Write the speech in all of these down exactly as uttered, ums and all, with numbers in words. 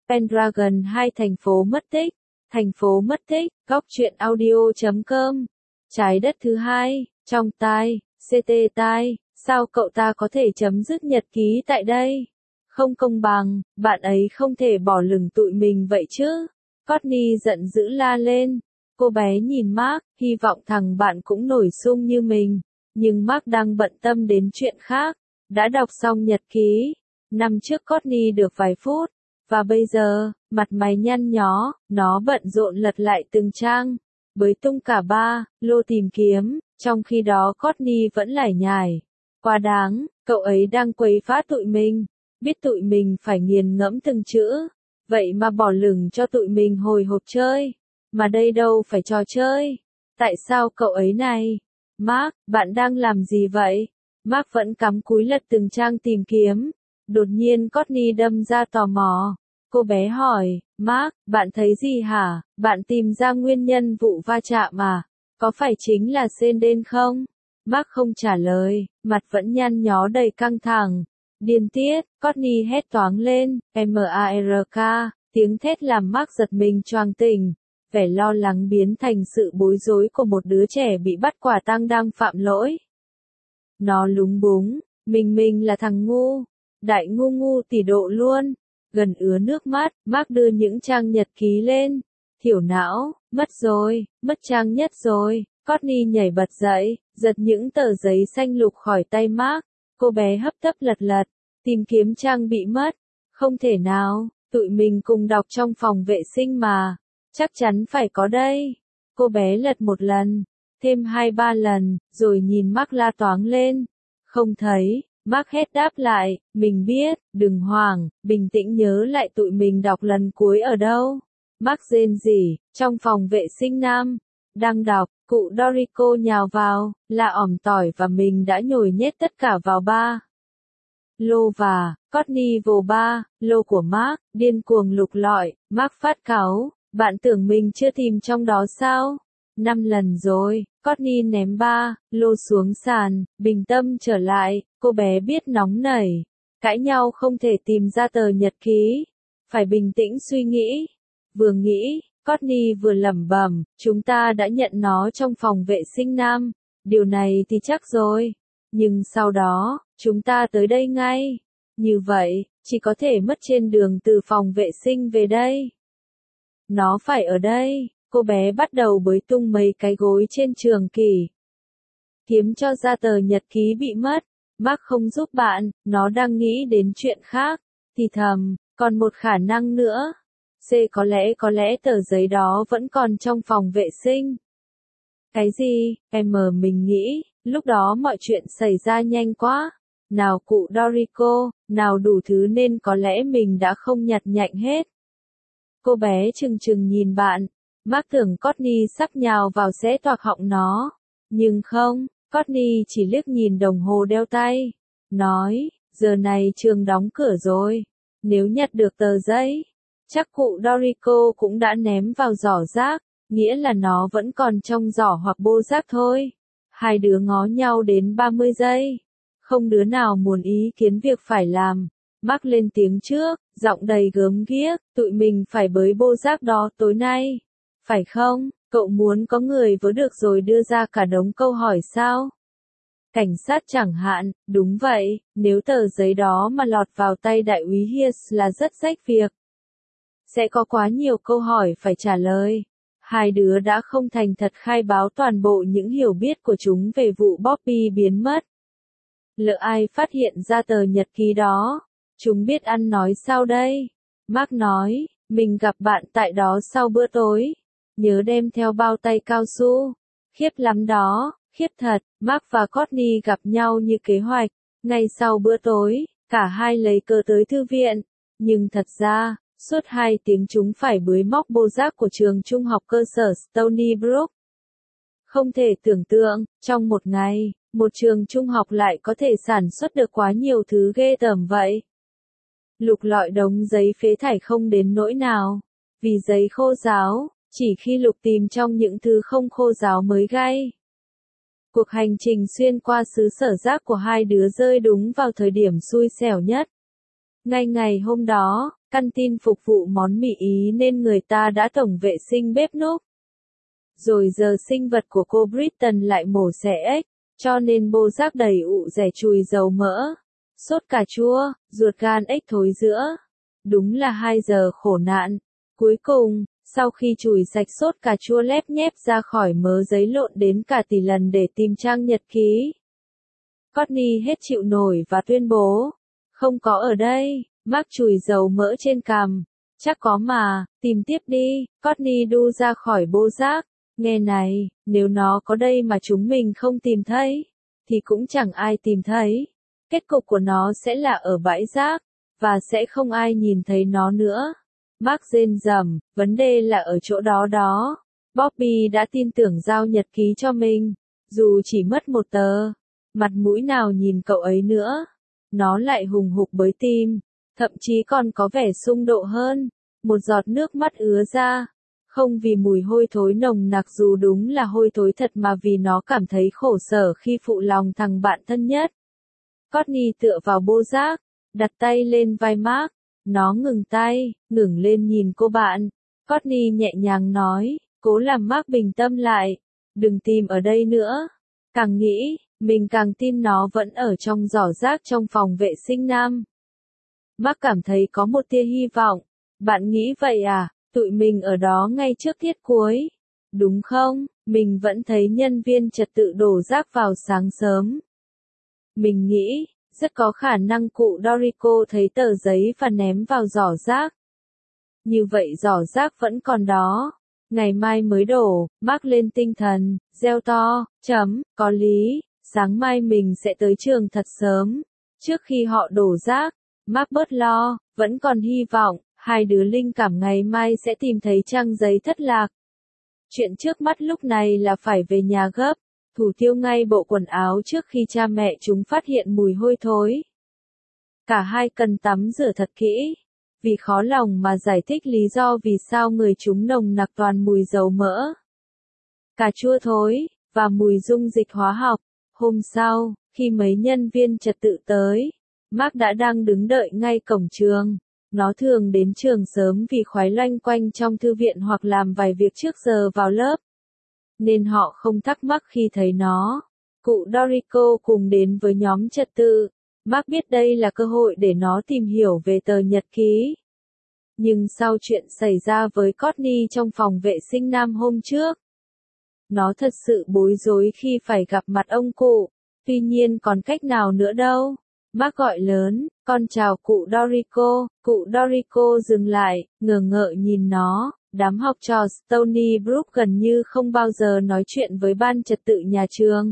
Pendragon hai thành phố mất tích, thành phố mất tích, góc truyện audio chấm com. Trái đất thứ hai, trong tai, xê tê tai, sao cậu ta có thể chấm dứt nhật ký tại đây? Không công bằng, bạn ấy không thể bỏ lửng tụi mình vậy chứ? Courtney giận dữ la lên. Cô bé nhìn Mark, hy vọng thằng bạn cũng nổi sung như mình. Nhưng Mark đang bận tâm đến chuyện khác. Đã đọc xong nhật ký. Năm trước Courtney được vài phút. Và bây giờ, mặt mày nhăn nhó, nó bận rộn lật lại từng trang. Bới tung cả ba, lô tìm kiếm, trong khi đó Courtney vẫn lải nhải. Quá đáng, cậu ấy đang quấy phá tụi mình. Biết tụi mình phải nghiền ngẫm từng chữ. Vậy mà bỏ lửng cho tụi mình hồi hộp chơi. Mà đây đâu phải trò chơi. Tại sao cậu ấy này? Mark, bạn đang làm gì vậy? Mark vẫn cắm cúi lật từng trang tìm kiếm. Đột nhiên Courtney đâm ra tò mò. Cô bé hỏi, Mark, bạn thấy gì hả? Bạn tìm ra nguyên nhân vụ va chạm à? Có phải chính là Senden không? Mark không trả lời, mặt vẫn nhăn nhó đầy căng thẳng. Điên tiết, Courtney hét toáng lên, Mark, tiếng thét làm Mark giật mình choàng tỉnh. Vẻ lo lắng biến thành sự bối rối của một đứa trẻ bị bắt quả tang đang phạm lỗi. Nó lúng búng, mình mình là thằng ngu, đại ngu ngu tỷ độ luôn. Gần ứa nước mắt, Mark đưa những trang nhật ký lên. Thiểu não, mất rồi, mất trang nhất rồi. Courtney nhảy bật dậy, giật những tờ giấy xanh lục khỏi tay Mark. Cô bé hấp tấp lật lật, tìm kiếm trang bị mất. Không thể nào, tụi mình cùng đọc trong phòng vệ sinh mà. Chắc chắn phải có đây. Cô bé lật một lần, thêm hai ba lần, rồi nhìn Mark la toáng lên. Không thấy. Mark hét đáp lại, mình biết, đừng hoảng, bình tĩnh nhớ lại tụi mình đọc lần cuối ở đâu. Mark rên rỉ, trong phòng vệ sinh nam. Đang đọc, cụ Doriko nhào vào, là ỏm tỏi và mình đã nhồi nhét tất cả vào ba lô và, Courtney vồ ba lô của Mark, điên cuồng lục lọi. Mark phát cáu, bạn tưởng mình chưa tìm trong đó sao? Năm lần rồi. Courtney ném ba lô xuống sàn, bình tâm trở lại, cô bé biết nóng nảy. Cãi nhau không thể tìm ra tờ nhật ký. Phải bình tĩnh suy nghĩ. Vừa nghĩ, Courtney vừa lẩm bẩm, chúng ta đã nhận nó trong phòng vệ sinh nam. Điều này thì chắc rồi. Nhưng sau đó, chúng ta tới đây ngay. Như vậy, chỉ có thể mất trên đường từ phòng vệ sinh về đây. Nó phải ở đây. Cô bé bắt đầu bới tung mấy cái gối trên trường kỷ. Kiếm cho ra tờ nhật ký bị mất. Mark không giúp bạn, nó đang nghĩ đến chuyện khác. Thì thầm, còn một khả năng nữa. C có lẽ có lẽ tờ giấy đó vẫn còn trong phòng vệ sinh. Cái gì? Em mờ mình nghĩ, lúc đó mọi chuyện xảy ra nhanh quá. Nào cụ Doriko, nào đủ thứ nên có lẽ mình đã không nhặt nhạnh hết. Cô bé chừng chừng nhìn bạn. Mark tưởng Courtney sắp nhào vào xé toạc họng nó. Nhưng không, Courtney chỉ liếc nhìn đồng hồ đeo tay. Nói, giờ này trường đóng cửa rồi. Nếu nhặt được tờ giấy, chắc cụ Doriko cũng đã ném vào giỏ rác. Nghĩa là nó vẫn còn trong giỏ hoặc bô rác thôi. Hai đứa ngó nhau đến ba mươi giây. Không đứa nào muốn ý kiến việc phải làm. Mark lên tiếng trước, giọng đầy gớm ghiếc, tụi mình phải bới bô rác đó tối nay. Phải không? Cậu muốn có người vớ được rồi đưa ra cả đống câu hỏi sao? Cảnh sát chẳng hạn, đúng vậy, nếu tờ giấy đó mà lọt vào tay đại úy Hirs là rất rách việc. Sẽ có quá nhiều câu hỏi phải trả lời. Hai đứa đã không thành thật khai báo toàn bộ những hiểu biết của chúng về vụ Bobby biến mất. Lỡ ai phát hiện ra tờ nhật ký đó? Chúng biết ăn nói sao đây? Mark nói, mình gặp bạn tại đó sau bữa tối. Nhớ đem theo bao tay cao su. Khiếp lắm đó, khiếp thật. Mark và Courtney gặp nhau như kế hoạch. Ngay sau bữa tối, cả hai lấy cớ tới thư viện. Nhưng thật ra, suốt hai tiếng chúng phải bới móc bô rác của trường trung học cơ sở Stony Brook. Không thể tưởng tượng, trong một ngày, một trường trung học lại có thể sản xuất được quá nhiều thứ ghê tởm vậy. Lục lọi đống giấy phế thải không đến nỗi nào. Vì giấy khô ráo, chỉ khi lục tìm trong những thứ không khô ráo mới gay. Cuộc hành trình xuyên qua xứ sở rác của hai đứa rơi đúng vào thời điểm xui xẻo nhất. Ngay ngày hôm đó, Căn tin phục vụ món mì Ý nên người ta đã tổng vệ sinh bếp núc. Rồi giờ sinh vật của cô Britton lại mổ xẻ ếch, cho nên bô rác đầy ụ rẻ chùi dầu mỡ, sốt cà chua, ruột gan ếch thối giữa. Đúng là hai giờ khổ nạn. Cuối cùng, sau khi chùi sạch sốt cà chua lép nhép ra khỏi mớ giấy lộn đến cả tỷ lần để tìm trang nhật ký, Courtney hết chịu nổi và tuyên bố, không có ở đây. Mark chùi dầu mỡ trên cằm, chắc có mà, tìm tiếp đi. Courtney đu ra khỏi bô rác, nghe này, nếu nó có đây mà chúng mình không tìm thấy, thì cũng chẳng ai tìm thấy. Kết cục của nó sẽ là ở bãi rác, và sẽ không ai nhìn thấy nó nữa. Mark rên rầm, vấn đề là ở chỗ đó đó. Bobby đã tin tưởng giao nhật ký cho mình, dù chỉ mất một tờ. Mặt mũi nào nhìn cậu ấy nữa. Nó lại hùng hục bới tim, thậm chí còn có vẻ xung độ hơn. Một giọt nước mắt ứa ra. Không vì mùi hôi thối nồng nặc dù đúng là hôi thối thật mà vì nó cảm thấy khổ sở khi phụ lòng thằng bạn thân nhất. Courtney tựa vào bô rác, đặt tay lên vai Mark. Nó ngừng tay, ngẩng lên nhìn cô bạn. Courtney nhẹ nhàng nói, cố làm Mark bình tâm lại. Đừng tìm ở đây nữa. Càng nghĩ, mình càng tin nó vẫn ở trong giỏ rác trong phòng vệ sinh nam. Mark cảm thấy có một tia hy vọng. Bạn nghĩ vậy à? Tụi mình ở đó ngay trước tiết cuối. Đúng không? Mình vẫn thấy nhân viên trật tự đổ rác vào sáng sớm. Mình nghĩ, rất có khả năng cụ Dorrico thấy tờ giấy và ném vào giỏ rác. Như vậy giỏ rác vẫn còn đó. Ngày mai mới đổ. Mark lên tinh thần, reo to, chấm, có lý, sáng mai mình sẽ tới trường thật sớm. Trước khi họ đổ rác, Mark bớt lo, vẫn còn hy vọng, hai đứa linh cảm ngày mai sẽ tìm thấy trang giấy thất lạc. Chuyện trước mắt lúc này là phải về nhà gấp, thủ tiêu ngay bộ quần áo trước khi cha mẹ chúng phát hiện mùi hôi thối. Cả hai cần tắm rửa thật kỹ, vì khó lòng mà giải thích lý do vì sao người chúng nồng nặc toàn mùi dầu mỡ, cà chua thối, và mùi dung dịch hóa học. Hôm sau, khi mấy nhân viên trật tự tới, Mark đã đang đứng đợi ngay cổng trường. Nó thường đến trường sớm vì khoái loanh quanh trong thư viện hoặc làm vài việc trước giờ vào lớp. Nên họ không thắc mắc khi thấy nó. Cụ Dorrico cùng đến với nhóm trật tự. Mark biết đây là cơ hội để nó tìm hiểu về tờ nhật ký. Nhưng sau chuyện xảy ra với Courtney trong phòng vệ sinh nam hôm trước, nó thật sự bối rối khi phải gặp mặt ông cụ. Tuy nhiên còn cách nào nữa đâu. Mark gọi lớn, con chào cụ Dorrico. Cụ Dorrico dừng lại, ngờ ngợ nhìn nó. Đám học trò Stony Brook gần như không bao giờ nói chuyện với ban trật tự nhà trường.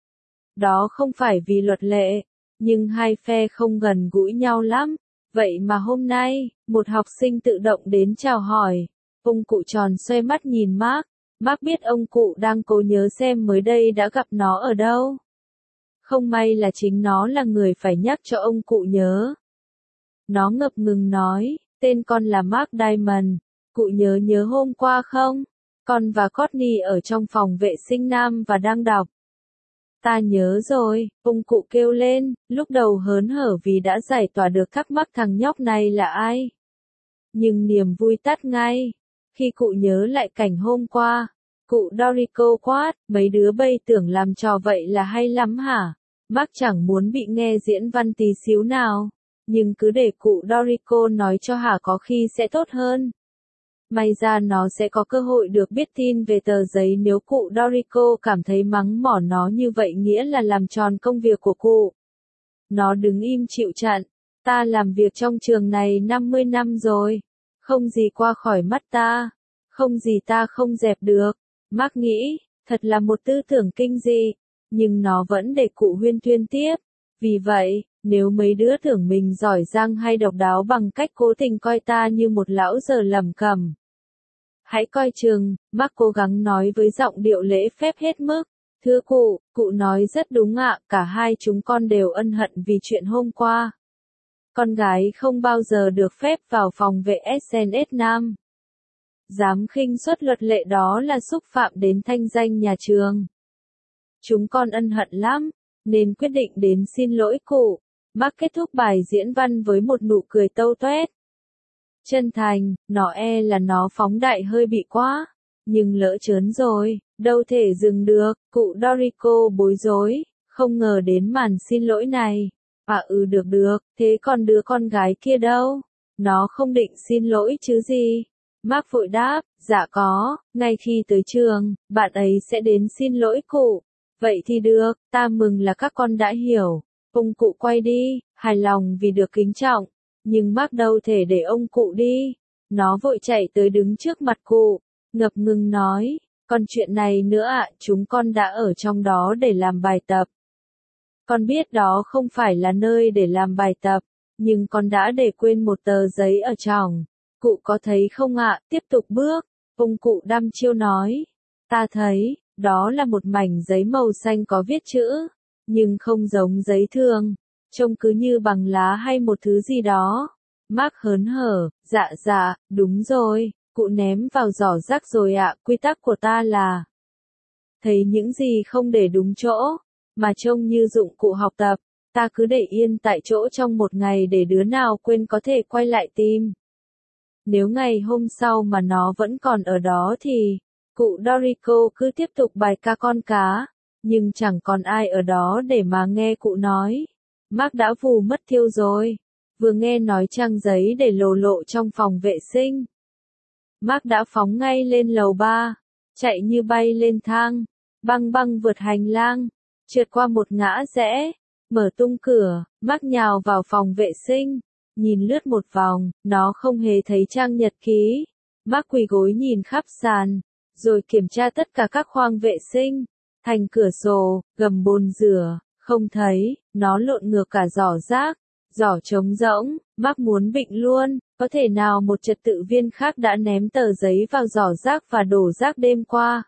Đó không phải vì luật lệ, nhưng hai phe không gần gũi nhau lắm. Vậy mà hôm nay, một học sinh tự động đến chào hỏi. Ông cụ tròn xoe mắt nhìn Mark. Mark biết ông cụ đang cố nhớ xem mới đây đã gặp nó ở đâu. Không may là chính nó là người phải nhắc cho ông cụ nhớ. Nó ngập ngừng nói, tên con là Mark Diamond. Cụ nhớ nhớ hôm qua không? Con và Courtney ở trong phòng vệ sinh nam và đang đọc. Ta nhớ rồi, ông cụ kêu lên, lúc đầu hớn hở vì đã giải tỏa được thắc mắc thằng nhóc này là ai. Nhưng niềm vui tắt ngay. Khi cụ nhớ lại cảnh hôm qua, cụ Dorrico quát, mấy đứa bay tưởng làm trò vậy là hay lắm hả? Mark chẳng muốn bị nghe diễn văn tí xíu nào, nhưng cứ để cụ Dorrico nói cho hả có khi sẽ tốt hơn. May ra nó sẽ có cơ hội được biết tin về tờ giấy nếu cụ Dorrico cảm thấy mắng mỏ nó như vậy nghĩa là làm tròn công việc của cụ. Nó đứng im chịu trận. Ta làm việc trong trường này năm mươi năm rồi. Không gì qua khỏi mắt ta. Không gì ta không dẹp được. Mark nghĩ, thật là một tư tưởng kinh dị. Nhưng nó vẫn để cụ huyên thuyên tiếp. Vì vậy, nếu mấy đứa tưởng mình giỏi giang hay độc đáo bằng cách cố tình coi ta như một lão già lẩm cẩm, hãy coi chừng. Mark cố gắng nói với giọng điệu lễ phép hết mức. Thưa cụ, cụ nói rất đúng ạ, cả hai chúng con đều ân hận vì chuyện hôm qua. Con gái không bao giờ được phép vào phòng vệ ét en ét Nam. Dám khinh suất luật lệ đó là xúc phạm đến thanh danh nhà trường. Chúng con ân hận lắm, nên quyết định đến xin lỗi cụ. Mark kết thúc bài diễn văn với một nụ cười tâu tuét. Chân thành, nó e là nó phóng đại hơi bị quá. Nhưng lỡ chớn rồi, đâu thể dừng được, cụ Doriko bối rối, không ngờ đến màn xin lỗi này. À ừ được được, thế còn đứa con gái kia đâu? Nó không định xin lỗi chứ gì? Mark vội đáp, dạ có, ngay khi tới trường, bạn ấy sẽ đến xin lỗi cụ. Vậy thì được, ta mừng là các con đã hiểu. Ông cụ quay đi, hài lòng vì được kính trọng. Nhưng Mark đâu thể để ông cụ đi. Nó vội chạy tới đứng trước mặt cụ, ngập ngừng nói, còn chuyện này nữa ạ, chúng con đã ở trong đó để làm bài tập. Con biết đó không phải là nơi để làm bài tập, nhưng con đã để quên một tờ giấy ở trong. Cụ có thấy không ạ? Tiếp tục bước, ông cụ đăm chiêu nói. Ta thấy, đó là một mảnh giấy màu xanh có viết chữ, nhưng không giống giấy thường, trông cứ như bằng lá hay một thứ gì đó. Mark hớn hở, dạ dạ, đúng rồi, cụ ném vào giỏ rác rồi ạ, quy tắc của ta là thấy những gì không để đúng chỗ, mà trông như dụng cụ học tập, ta cứ để yên tại chỗ trong một ngày để đứa nào quên có thể quay lại tìm. Nếu ngày hôm sau mà nó vẫn còn ở đó thì, cụ Doriko cứ tiếp tục bài ca con cá, nhưng chẳng còn ai ở đó để mà nghe cụ nói. Mark đã vù mất thiêu rồi, vừa nghe nói trang giấy để lồ lộ trong phòng vệ sinh. Mark đã phóng ngay lên lầu ba, chạy như bay lên thang, băng băng vượt hành lang, trượt qua một ngã rẽ, mở tung cửa, Mark nhào vào phòng vệ sinh, nhìn lướt một vòng, nó không hề thấy trang nhật ký. Mark quỳ gối nhìn khắp sàn, rồi kiểm tra tất cả các khoang vệ sinh, thành cửa sổ, gầm bồn rửa, không thấy, nó lộn ngược cả giỏ rác, giỏ trống rỗng, Mark muốn bệnh luôn, có thể nào một trật tự viên khác đã ném tờ giấy vào giỏ rác và đổ rác đêm qua.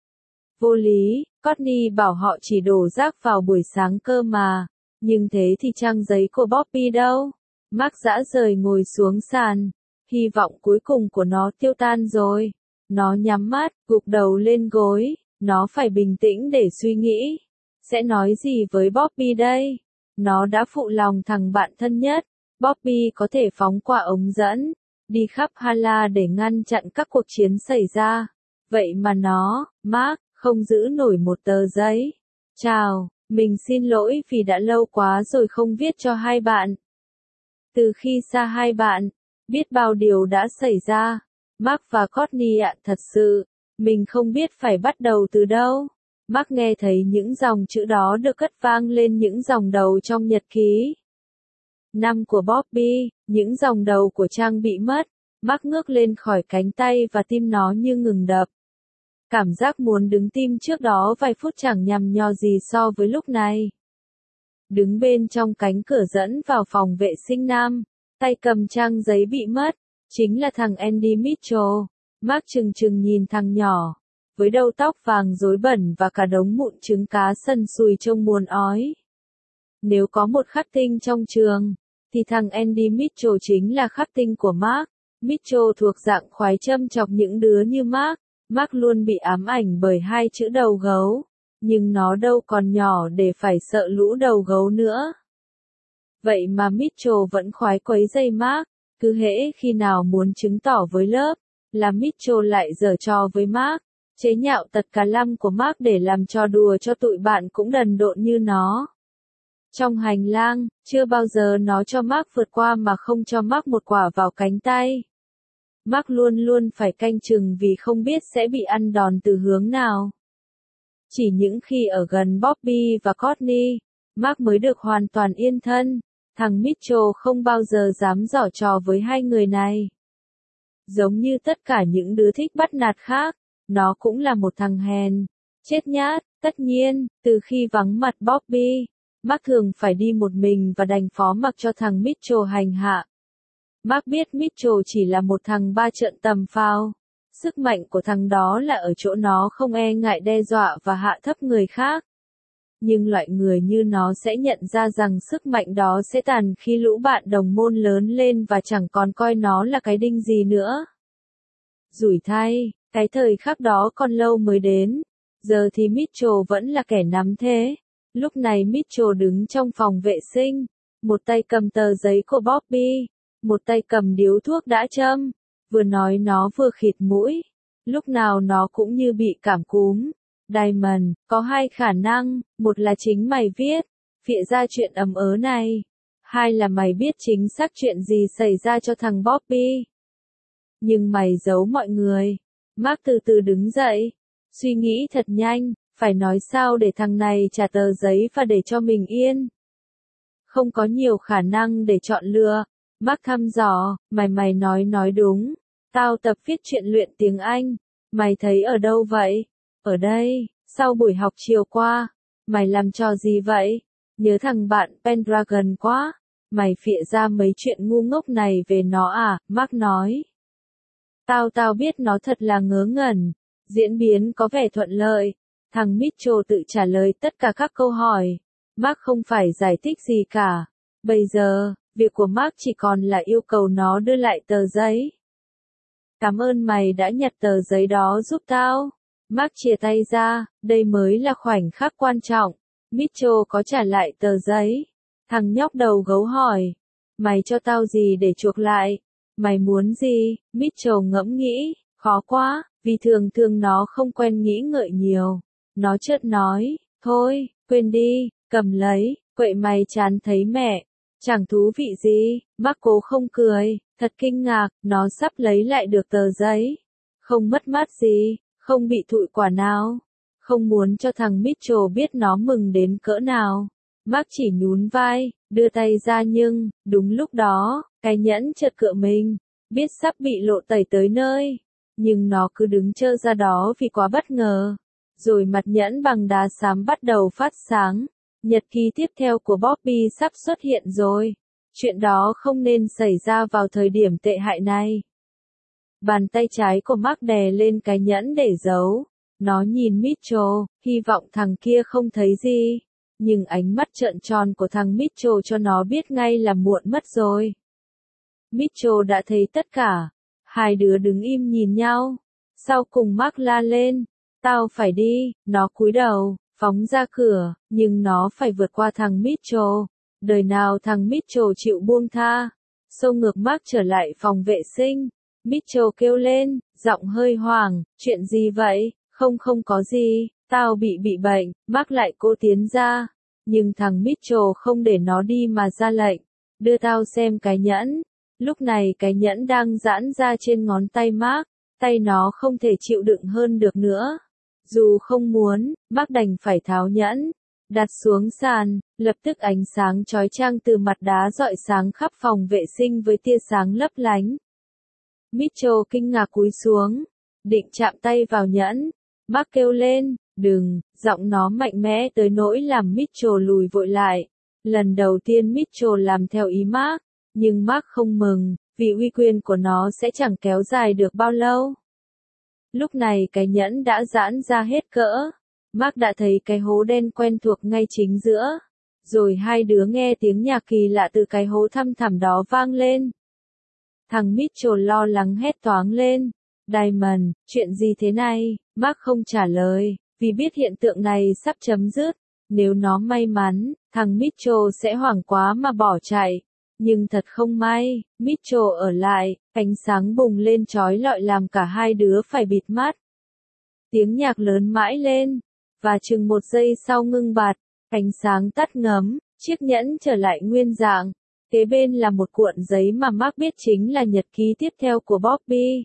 Vô lý, Courtney bảo họ chỉ đổ rác vào buổi sáng cơ mà, nhưng thế thì trang giấy của Bobby đâu? Mark dã rời ngồi xuống sàn, hy vọng cuối cùng của nó tiêu tan rồi. Nó nhắm mắt, gục đầu lên gối, nó phải bình tĩnh để suy nghĩ. Sẽ nói gì với Bobby đây? Nó đã phụ lòng thằng bạn thân nhất. Bobby có thể phóng qua ống dẫn, đi khắp Hala để ngăn chặn các cuộc chiến xảy ra. Vậy mà nó, Mark, không giữ nổi một tờ giấy. Chào, mình xin lỗi vì đã lâu quá rồi không viết cho hai bạn. Từ khi xa hai bạn, biết bao điều đã xảy ra. Mark và Courtney ạ, thật sự, mình không biết phải bắt đầu từ đâu. Mark nghe thấy những dòng chữ đó được cất vang lên những dòng đầu trong nhật ký. Năm của Bobby, những dòng đầu của trang bị mất. Mark ngước lên khỏi cánh tay và tim nó như ngừng đập. Cảm giác muốn đứng tim trước đó vài phút chẳng nhằm nhò gì so với lúc này. Đứng bên trong cánh cửa dẫn vào phòng vệ sinh nam, tay cầm trang giấy bị mất, chính là thằng Andy Mitchell. Mark chừng chừng nhìn thằng nhỏ, với đầu tóc vàng rối bẩn và cả đống mụn trứng cá sần sùi trông buồn ói. Nếu có một khắc tinh trong trường, thì thằng Andy Mitchell chính là khắc tinh của Mark. Mitchell thuộc dạng khoái châm chọc những đứa như Mark. Mark luôn bị ám ảnh bởi hai chữ đầu gấu, nhưng nó đâu còn nhỏ để phải sợ lũ đầu gấu nữa. Vậy mà Mitchell vẫn khoái quấy rầy Mark, cứ hễ khi nào muốn chứng tỏ với lớp, là Mitchell lại giở trò với Mark, chế nhạo tật cà lăm của Mark để làm trò đùa cho tụi bạn cũng đần độn như nó. Trong hành lang, chưa bao giờ nó cho Mark vượt qua mà không cho Mark một quả vào cánh tay. Mark luôn luôn phải canh chừng vì không biết sẽ bị ăn đòn từ hướng nào. Chỉ những khi ở gần Bobby và Courtney, Mark mới được hoàn toàn yên thân. Thằng Mitchell không bao giờ dám giở trò với hai người này. Giống như tất cả những đứa thích bắt nạt khác, nó cũng là một thằng hèn, chết nhát. Tất nhiên, từ khi vắng mặt Bobby, Mark thường phải đi một mình và đành phó mặc cho thằng Mitchell hành hạ. Mark biết Mitchell chỉ là một thằng ba trợn tầm phao. Sức mạnh của thằng đó là ở chỗ nó không e ngại đe dọa và hạ thấp người khác. Nhưng loại người như nó sẽ nhận ra rằng sức mạnh đó sẽ tàn khi lũ bạn đồng môn lớn lên và chẳng còn coi nó là cái đinh gì nữa. Rủi thay, cái thời khắc đó còn lâu mới đến. Giờ thì Mitchell vẫn là kẻ nắm thế. Lúc này Mitchell đứng trong phòng vệ sinh, một tay cầm tờ giấy của Bobby, một tay cầm điếu thuốc đã châm, vừa nói nó vừa khịt mũi, lúc nào nó cũng như bị cảm cúm. Diamond, có hai khả năng, một là chính mày viết, phịa ra chuyện ầm ớ này, hai là mày biết chính xác chuyện gì xảy ra cho thằng Bobby. Nhưng mày giấu mọi người. Mark từ từ đứng dậy, suy nghĩ thật nhanh, phải nói sao để thằng này trả tờ giấy và để cho mình yên. Không có nhiều khả năng để chọn lựa. Mark thăm dò, mày mày nói nói đúng. Tao tập viết truyện luyện tiếng Anh. Mày thấy ở đâu vậy? Ở đây, sau buổi học chiều qua. Mày làm trò gì vậy? Nhớ thằng bạn Pendragon quá. Mày phịa ra mấy chuyện ngu ngốc này về nó à? Mark nói. Tao tao biết nó thật là ngớ ngẩn. Diễn biến có vẻ thuận lợi. Thằng Mitchell tự trả lời tất cả các câu hỏi. Mark không phải giải thích gì cả. Bây giờ, việc của Mark chỉ còn là yêu cầu nó đưa lại tờ giấy. Cảm ơn mày đã nhặt tờ giấy đó giúp tao. Mark chìa tay ra, đây mới là khoảnh khắc quan trọng. Mitchell có trả lại tờ giấy. Thằng nhóc đầu gấu hỏi. Mày cho tao gì để chuộc lại? Mày muốn gì? Mitchell ngẫm nghĩ. Khó quá, vì thường thường nó không quen nghĩ ngợi nhiều. Nó chợt nói, thôi, quên đi, cầm lấy, quậy mày chán thấy mẹ. Chẳng thú vị gì, Mark cố không cười, thật kinh ngạc, nó sắp lấy lại được tờ giấy. Không mất mát gì, không bị thụi quả nào. Không muốn cho thằng Mitchell biết nó mừng đến cỡ nào. Mark chỉ nhún vai, đưa tay ra nhưng, đúng lúc đó, cái nhẫn chợt cựa mình, biết sắp bị lộ tẩy tới nơi. Nhưng nó cứ đứng trơ ra đó vì quá bất ngờ. Rồi mặt nhẫn bằng đá xám bắt đầu phát sáng. Nhật ký tiếp theo của Bobby sắp xuất hiện rồi. Chuyện đó không nên xảy ra vào thời điểm tệ hại này. Bàn tay trái của Mark đè lên cái nhẫn để giấu. Nó nhìn Mitchell, hy vọng thằng kia không thấy gì. Nhưng ánh mắt trợn tròn của thằng Mitchell cho nó biết ngay là muộn mất rồi. Mitchell đã thấy tất cả. Hai đứa đứng im nhìn nhau. Sau cùng Mark la lên. Tao phải đi, nó cúi đầu, phóng ra cửa, nhưng nó phải vượt qua thằng Mitchell. Đời nào thằng Mitchell chịu buông tha. Xô ngược Mark trở lại phòng vệ sinh. Mitchell kêu lên, giọng hơi hoảng, chuyện gì vậy? Không không có gì, tao bị bị bệnh. Mark lại cố tiến ra. Nhưng thằng Mitchell không để nó đi mà ra lệnh. Đưa tao xem cái nhẫn. Lúc này cái nhẫn đang giãn ra trên ngón tay Mark. Tay nó không thể chịu đựng hơn được nữa. Dù không muốn, Mark đành phải tháo nhẫn. Đặt xuống sàn, lập tức ánh sáng chói chang từ mặt đá rọi sáng khắp phòng vệ sinh với tia sáng lấp lánh. Mitchell kinh ngạc cúi xuống, định chạm tay vào nhẫn. Mark kêu lên, đừng, giọng nó mạnh mẽ tới nỗi làm Mitchell lùi vội lại. Lần đầu tiên Mitchell làm theo ý Mark, nhưng Mark không mừng, vì uy quyền của nó sẽ chẳng kéo dài được bao lâu. Lúc này cái nhẫn đã giãn ra hết cỡ. Mark đã thấy cái hố đen quen thuộc ngay chính giữa. Rồi hai đứa nghe tiếng nhạc kỳ lạ từ cái hố thăm thẳm đó vang lên. Thằng Mitchell lo lắng hét toáng lên. Diamond, chuyện gì thế này? Mark không trả lời, vì biết hiện tượng này sắp chấm dứt. Nếu nó may mắn, thằng Mitchell sẽ hoảng quá mà bỏ chạy. Nhưng thật không may, Mitchell ở lại, ánh sáng bùng lên chói lọi làm cả hai đứa phải bịt mắt. Tiếng nhạc lớn mãi lên, và chừng một giây sau ngưng bặt, ánh sáng tắt ngấm, chiếc nhẫn trở lại nguyên dạng. Kế bên là một cuộn giấy mà Mark biết chính là nhật ký tiếp theo của Bobby.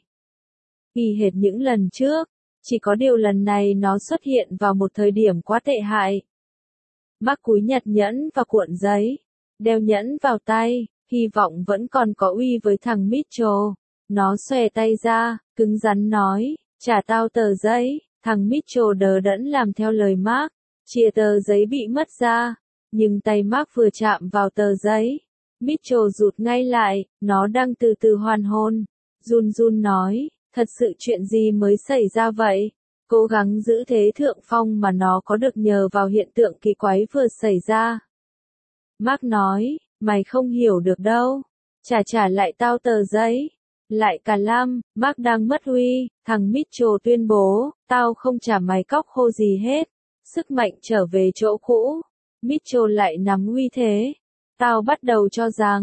Y hệt những lần trước, chỉ có điều lần này nó xuất hiện vào một thời điểm quá tệ hại. Mark cúi nhặt nhẫn và cuộn giấy, đeo nhẫn vào tay, hy vọng vẫn còn có uy với thằng Mitchell. Nó xòe tay ra, cứng rắn nói, trả tao tờ giấy. Thằng Mitchell đờ đẫn làm theo lời Mark, chia tờ giấy bị mất ra, nhưng tay Mark vừa chạm vào tờ giấy. Mitchell rụt ngay lại, nó đang từ từ hoàn hồn. Run run nói, thật sự chuyện gì mới xảy ra vậy? Cố gắng giữ thế thượng phong mà nó có được nhờ vào hiện tượng kỳ quái vừa xảy ra. Mark nói, mày không hiểu được đâu. Trả trả lại tao tờ giấy. Lại cả lam, Mark đang mất uy, thằng Mitchell tuyên bố, tao không trả mày cóc khô gì hết. Sức mạnh trở về chỗ cũ. Mitchell lại nắm uy thế. Tao bắt đầu cho rằng,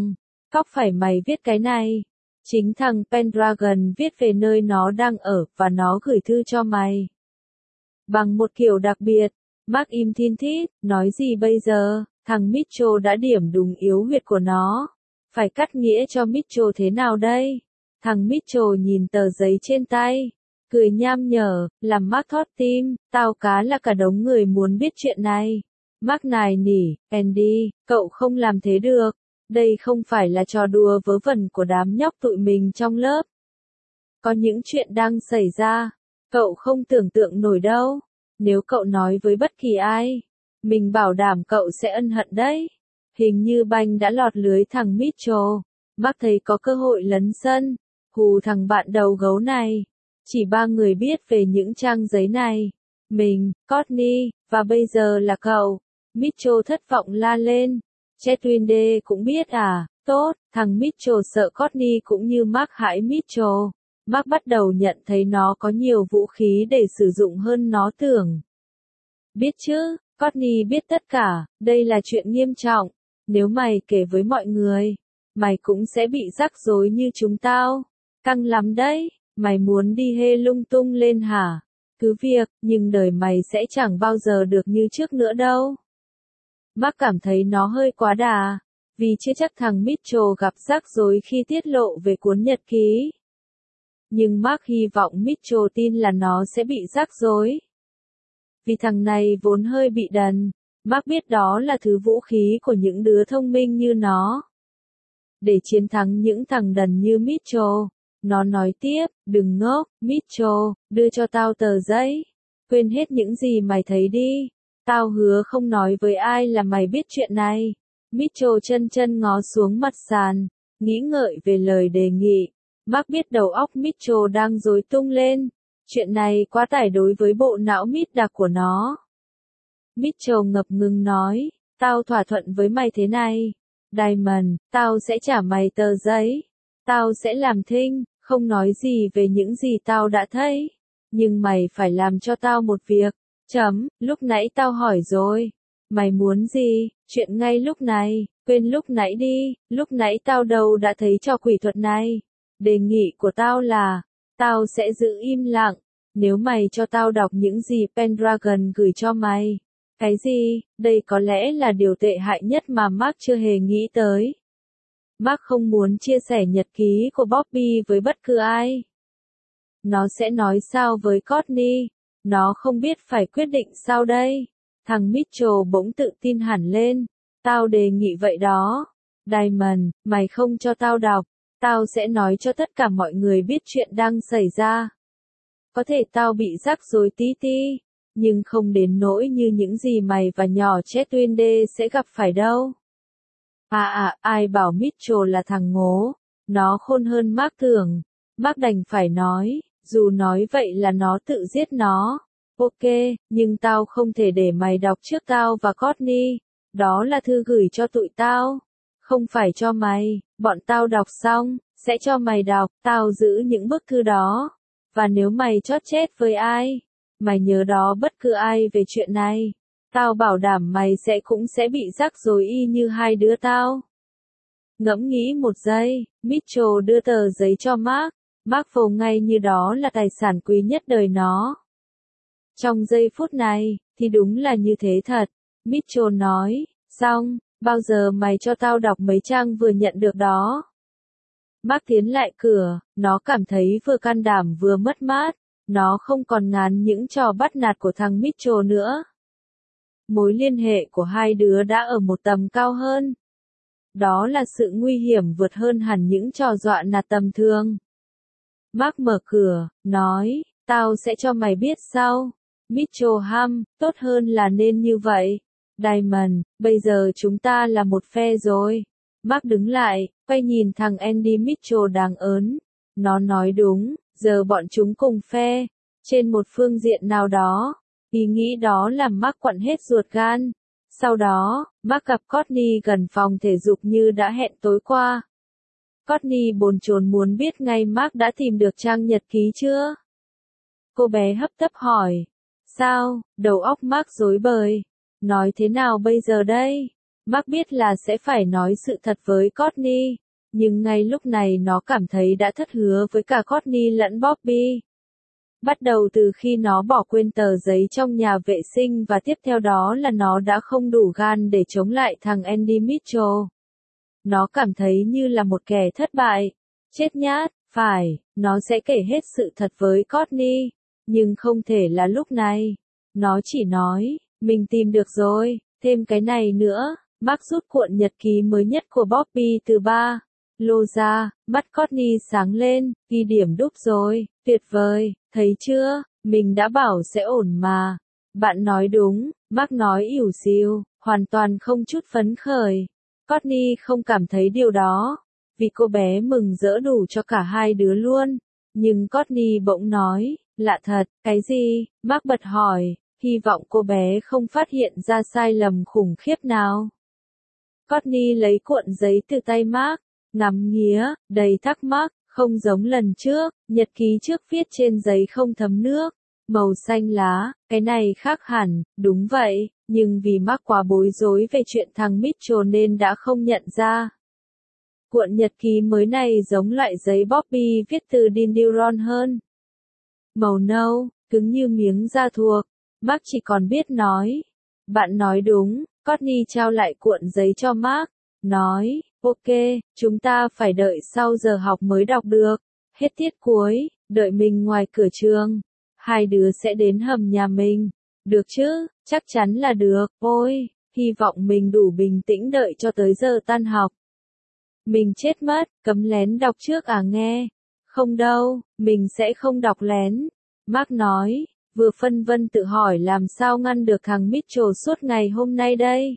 Cóc phải mày viết cái này. Chính thằng Pendragon viết về nơi nó đang ở và nó gửi thư cho mày. Bằng một kiểu đặc biệt. Mark im thin thít, nói gì bây giờ, thằng Mitchell đã điểm đúng yếu huyệt của nó. Phải cắt nghĩa cho Mitchell thế nào đây? Thằng Mitchell nhìn tờ giấy trên tay, cười nham nhở, làm Mark thót tim, tao cá là cả đống người muốn biết chuyện này. Mark nài nỉ, Andy, cậu không làm thế được, đây không phải là trò đùa vớ vẩn của đám nhóc tụi mình trong lớp. Có những chuyện đang xảy ra, cậu không tưởng tượng nổi đâu, nếu cậu nói với bất kỳ ai, mình bảo đảm cậu sẽ ân hận đấy. Hình như banh đã lọt lưới thằng Mitchell, Mark thấy có cơ hội lấn sân, hù thằng bạn đầu gấu này. Chỉ ba người biết về những trang giấy này. Mình, Courtney, và bây giờ là cậu. Mitchell thất vọng la lên. Chetwinde cũng biết à, tốt, thằng Mitchell sợ Courtney cũng như Mark hãi Mitchell. Mark bắt đầu nhận thấy nó có nhiều vũ khí để sử dụng hơn nó tưởng. Biết chứ, Courtney biết tất cả, đây là chuyện nghiêm trọng. Nếu mày kể với mọi người, mày cũng sẽ bị rắc rối như chúng tao. Căng lắm đấy. Mày muốn đi hê lung tung lên hả? Cứ việc, nhưng đời mày sẽ chẳng bao giờ được như trước nữa đâu. Mark cảm thấy nó hơi quá đà, vì chưa chắc thằng Mitchell gặp rắc rối khi tiết lộ về cuốn nhật ký. Nhưng Mark hy vọng Mitchell tin là nó sẽ bị rắc rối. Vì thằng này vốn hơi bị đần, Mark biết đó là thứ vũ khí của những đứa thông minh như nó. Để chiến thắng những thằng đần như Mitchell. Nó nói tiếp, đừng ngốc, Mitchell, đưa cho tao tờ giấy. Quên hết những gì mày thấy đi. Tao hứa không nói với ai là mày biết chuyện này. Mitchell chân chân ngó xuống mặt sàn, nghĩ ngợi về lời đề nghị. Mark biết đầu óc Mitchell đang rối tung lên. Chuyện này quá tải đối với bộ não mít đặc của nó. Mitchell ngập ngừng nói, tao thỏa thuận với mày thế này. Diamond, tao sẽ trả mày tờ giấy. Tao sẽ làm thinh, không nói gì về những gì tao đã thấy. Nhưng mày phải làm cho tao một việc. Chấm, lúc nãy tao hỏi rồi. Mày muốn gì? Chuyện ngay lúc này, quên lúc nãy đi, lúc nãy tao đâu đã thấy trò quỷ thuật này. Đề nghị của tao là, tao sẽ giữ im lặng, nếu mày cho tao đọc những gì Pendragon gửi cho mày. Cái gì? Đây có lẽ là điều tệ hại nhất mà Mark chưa hề nghĩ tới. Mark không muốn chia sẻ nhật ký của Bobby với bất cứ ai. Nó sẽ nói sao với Courtney? Nó không biết phải quyết định sao đây. Thằng Mitchell bỗng tự tin hẳn lên. Tao đề nghị vậy đó. Diamond, mày không cho tao đọc. Tao sẽ nói cho tất cả mọi người biết chuyện đang xảy ra. Có thể tao bị rắc rối tí tí, nhưng không đến nỗi như những gì mày và nhỏ Chetwinde sẽ gặp phải đâu. À à, ai bảo Mitchell là thằng ngố, nó khôn hơn Mark tưởng. Mark đành phải nói, dù nói vậy là nó tự giết nó. Ok, nhưng tao không thể để mày đọc trước tao và Courtney. Đó là thư gửi cho tụi tao. Không phải cho mày, bọn tao đọc xong, sẽ cho mày đọc, tao giữ những bức thư đó. Và nếu mày chót chết với ai, mày nhớ đó bất cứ ai về chuyện này. Tao bảo đảm mày sẽ cũng sẽ bị rắc rối y như hai đứa tao. Ngẫm nghĩ một giây, Mitchell đưa tờ giấy cho Mark. Mark vồ ngay như đó là tài sản quý nhất đời nó. Trong giây phút này, thì đúng là như thế thật. Mitchell nói, xong, bao giờ mày cho tao đọc mấy trang vừa nhận được đó. Mark tiến lại cửa, nó cảm thấy vừa can đảm vừa mất mát. Nó không còn ngán những trò bắt nạt của thằng Mitchell nữa. Mối liên hệ của hai đứa đã ở một tầm cao hơn. Đó là sự nguy hiểm vượt hơn hẳn những trò dọa nạt tầm thường. Mark mở cửa, nói, tao sẽ cho mày biết sau. Mitchell hăm, tốt hơn là nên như vậy. Diamond, bây giờ chúng ta là một phe rồi. Mark đứng lại, quay nhìn thằng Andy Mitchell đang ớn. Nó nói đúng, giờ bọn chúng cùng phe. Trên một phương diện nào đó. Ý nghĩ đó làm Mark quặn hết ruột gan. Sau đó, Mark gặp Courtney gần phòng thể dục như đã hẹn tối qua. Courtney bồn chồn muốn biết ngay Mark đã tìm được trang nhật ký chưa? Cô bé hấp tấp hỏi. Sao? Đầu óc Mark rối bời. Nói thế nào bây giờ đây? Mark biết là sẽ phải nói sự thật với Courtney. nhưng ngay lúc này nó cảm thấy đã thất hứa với cả Courtney lẫn Bobby. Bắt đầu từ khi nó bỏ quên tờ giấy trong nhà vệ sinh và tiếp theo đó là nó đã không đủ gan để chống lại thằng Andy Mitchell. Nó cảm thấy như là một kẻ thất bại. Chết nhát, phải, nó sẽ kể hết sự thật với Courtney, nhưng không thể là lúc này. Nó chỉ nói, mình tìm được rồi, thêm cái này nữa. Mark rút cuộn nhật ký mới nhất của Bobby từ ba lô ra, mắt Courtney sáng lên, ghi điểm đúc rồi, tuyệt vời, thấy chưa, mình đã bảo sẽ ổn mà. Bạn nói đúng, Mark nói ỉu xìu, hoàn toàn không chút phấn khởi. Courtney không cảm thấy điều đó, vì cô bé mừng rỡ đủ cho cả hai đứa luôn. Nhưng Courtney bỗng nói, lạ thật, cái gì? Mark bật hỏi, hy vọng cô bé không phát hiện ra sai lầm khủng khiếp nào. Courtney lấy cuộn giấy từ tay Mark, ngắm nghía, đầy thắc mắc, không giống lần trước, nhật ký trước viết trên giấy không thấm nước, màu xanh lá, cái này khác hẳn, đúng vậy, nhưng vì Mark quá bối rối về chuyện thằng Mitchell nên đã không nhận ra. Cuộn nhật ký mới này giống loại giấy Bobby viết từ Dindyron hơn. Màu nâu, cứng như miếng da thuộc, Mark chỉ còn biết nói. Bạn nói đúng, Courtney trao lại cuộn giấy cho Mark, nói, ok, chúng ta phải đợi sau giờ học mới đọc được. Hết tiết cuối, đợi mình ngoài cửa trường. Hai đứa sẽ đến hầm nhà mình. Được chứ, chắc chắn là được, ôi, hy vọng mình đủ bình tĩnh đợi cho tới giờ tan học. Mình chết mất, cấm lén đọc trước à nghe? Không đâu, mình sẽ không đọc lén. Mark nói, vừa phân vân tự hỏi làm sao ngăn được thằng Mitchell suốt ngày hôm nay đây.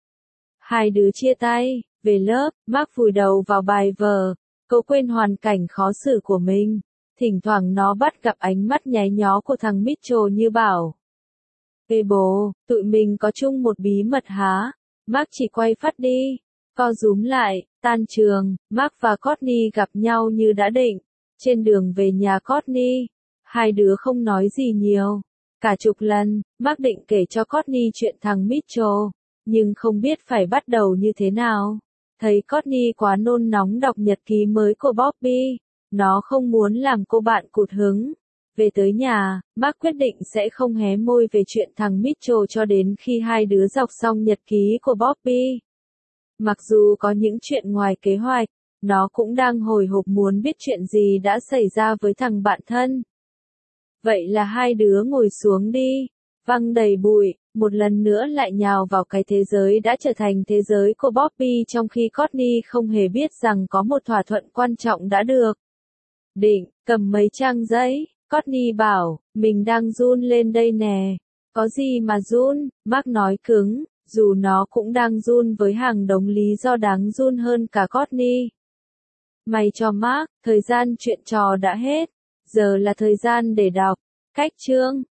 Hai đứa chia tay, về lớp, Mark vùi đầu vào bài vở, cậu quên hoàn cảnh khó xử của mình. Thỉnh thoảng nó bắt gặp ánh mắt nháy nhó của thằng Mitchell như bảo. Ê bố, tụi mình có chung một bí mật hả? Mark chỉ quay phát đi. Co rúm lại, tan trường, Mark và Courtney gặp nhau như đã định. Trên đường về nhà Courtney, hai đứa không nói gì nhiều. Cả chục lần, Mark định kể cho Courtney chuyện thằng Mitchell, nhưng không biết phải bắt đầu như thế nào. Thấy Courtney quá nôn nóng đọc nhật ký mới của Bobby, nó không muốn làm cô bạn cụt hứng. Về tới nhà, Mark quyết định sẽ không hé môi về chuyện thằng Mitchell cho đến khi hai đứa đọc xong nhật ký của Bobby. Mặc dù có những chuyện ngoài kế hoạch, nó cũng đang hồi hộp muốn biết chuyện gì đã xảy ra với thằng bạn thân. Vậy là hai đứa ngồi xuống đi, văng đầy bụi, một lần nữa lại nhào vào cái thế giới đã trở thành thế giới của Bobby trong khi Courtney không hề biết rằng có một thỏa thuận quan trọng đã được. Định, cầm mấy trang giấy, Courtney bảo, mình đang run lên đây nè. Có gì mà run, Mark nói cứng, dù nó cũng đang run với hàng đống lý do đáng run hơn cả Courtney. May cho Mark, thời gian chuyện trò đã hết, giờ là thời gian để đọc. Cách chương